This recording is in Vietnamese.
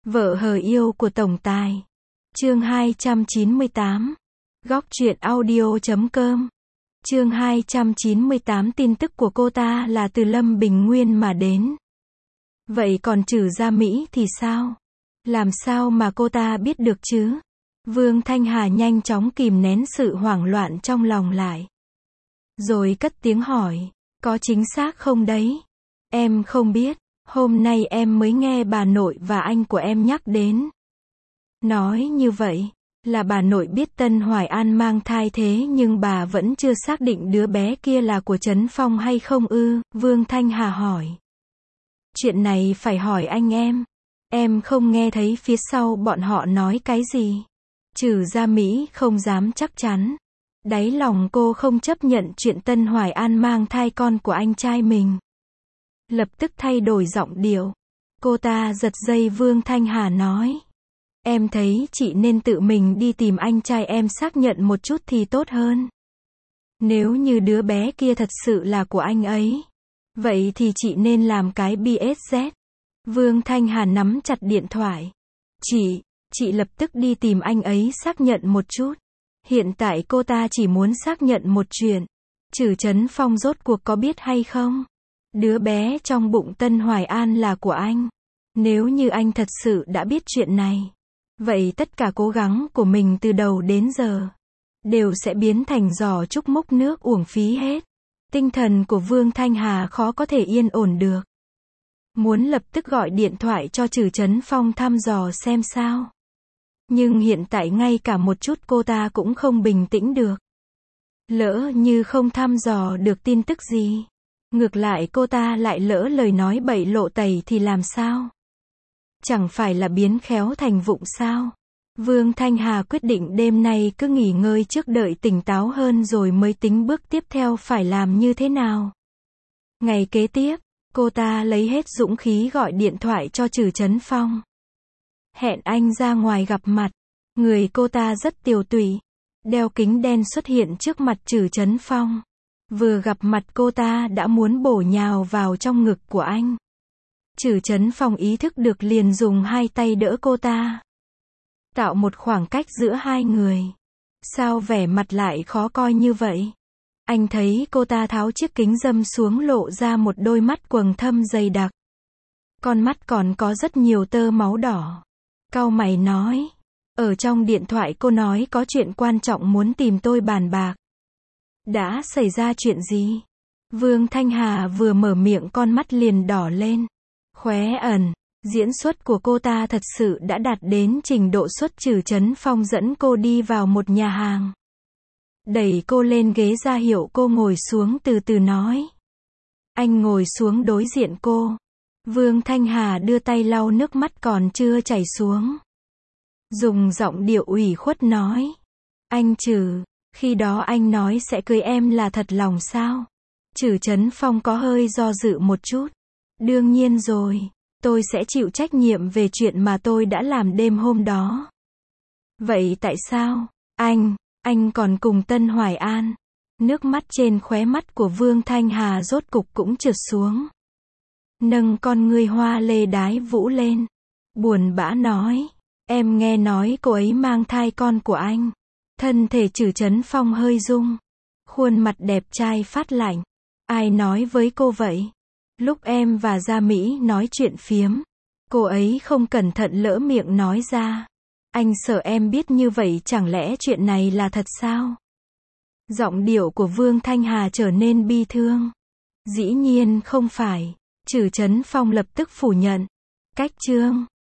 Vợ hờ yêu của tổng tài. Chương 298. Góc truyện audio.com. Chương 298. Tin tức của cô ta là từ Lâm Bình Nguyên mà đến. Vậy còn Trử Gia Mỹ thì sao? Làm sao mà cô ta biết được chứ? Vương Thanh Hà nhanh chóng kìm nén sự hoảng loạn trong lòng lại. Rồi cất tiếng hỏi, có chính xác không đấy? Em không biết, hôm nay em mới nghe bà nội và anh của em nhắc đến. Nói như vậy, là bà nội biết Tân Hoài An mang thai thế nhưng bà vẫn chưa xác định đứa bé kia là của Trấn Phong hay không ư? Vương Thanh Hà hỏi. Chuyện này phải hỏi anh em không nghe thấy phía sau bọn họ nói cái gì. Trử Gia Mỹ không dám chắc chắn. Đáy lòng cô không chấp nhận chuyện Tân Hoài An mang thai con của anh trai mình. Lập tức thay đổi giọng điệu. Cô ta giật dây Vương Thanh Hà nói. Em thấy chị nên tự mình đi tìm anh trai em xác nhận một chút thì tốt hơn. Nếu như đứa bé kia thật sự là của anh ấy, vậy thì chị nên làm cái BSZ. Vương Thanh Hà nắm chặt điện thoại. Chị lập tức đi tìm anh ấy xác nhận một chút. Hiện tại cô ta chỉ muốn xác nhận một chuyện. Trử Trấn Phong rốt cuộc có biết hay không? Đứa bé trong bụng Tân Hoài An là của anh. Nếu như anh thật sự đã biết chuyện này, vậy tất cả cố gắng của mình từ đầu đến giờ đều sẽ biến thành giỏ trúc múc nước uổng phí hết. Tinh thần của Vương Thanh Hà khó có thể yên ổn được. Muốn lập tức gọi điện thoại cho Trử Trấn Phong thăm dò xem sao. Nhưng hiện tại ngay cả một chút cô ta cũng không bình tĩnh được. Lỡ như không thăm dò được tin tức gì, ngược lại cô ta lại lỡ lời nói bậy lộ tẩy thì làm sao? Chẳng phải là biến khéo thành vụng sao? Vương Thanh Hà quyết định đêm nay cứ nghỉ ngơi trước đợi tỉnh táo hơn rồi mới tính bước tiếp theo phải làm như thế nào. Ngày kế tiếp, cô ta lấy hết dũng khí gọi điện thoại cho Trử Trấn Phong. Hẹn anh ra ngoài gặp mặt. Người cô ta rất tiều tụy, đeo kính đen xuất hiện trước mặt Trử Trấn Phong. Vừa gặp mặt cô ta đã muốn bổ nhào vào trong ngực của anh. Trử Trấn Phong ý thức được liền dùng hai tay đỡ cô ta, tạo một khoảng cách giữa hai người. Sao vẻ mặt lại khó coi như vậy? Anh thấy cô ta tháo chiếc kính râm xuống lộ ra một đôi mắt quầng thâm dày đặc. Con mắt còn có rất nhiều tơ máu đỏ. Cau mày nói. Ở trong điện thoại cô nói có chuyện quan trọng muốn tìm tôi bàn bạc. Đã xảy ra chuyện gì? Vương Thanh Hà vừa mở miệng con mắt liền đỏ lên. Khóe ẩn. Diễn xuất của cô ta thật sự đã đạt đến trình độ xuất Trử Trấn Phong dẫn cô đi vào một nhà hàng. Đẩy cô lên ghế ra hiệu cô ngồi xuống từ từ nói. Anh ngồi xuống đối diện cô. Vương Thanh Hà đưa tay lau nước mắt còn chưa chảy xuống. Dùng giọng điệu ủy khuất nói. Anh Trử, khi đó anh nói sẽ cưới em là thật lòng sao? Trử Trấn Phong có hơi do dự một chút. Đương nhiên rồi, tôi sẽ chịu trách nhiệm về chuyện mà tôi đã làm đêm hôm đó. Vậy tại sao, anh còn cùng Tân Hoài An? Nước mắt trên khóe mắt của Vương Thanh Hà rốt cục cũng trượt xuống. Nâng con ngươi hoa lê đái vũ lên. Buồn bã nói. Em nghe nói cô ấy mang thai con của anh. Thân thể Trử Trấn Phong hơi rung. Khuôn mặt đẹp trai phát lạnh. Ai nói với cô vậy? Lúc em và Gia Mỹ nói chuyện phiếm, cô ấy không cẩn thận lỡ miệng nói ra. Anh sợ em biết như vậy chẳng lẽ chuyện này là thật sao? Giọng điệu của Vương Thanh Hà trở nên bi thương. Dĩ nhiên không phải. Trử Trấn Phong lập tức phủ nhận. Cách chương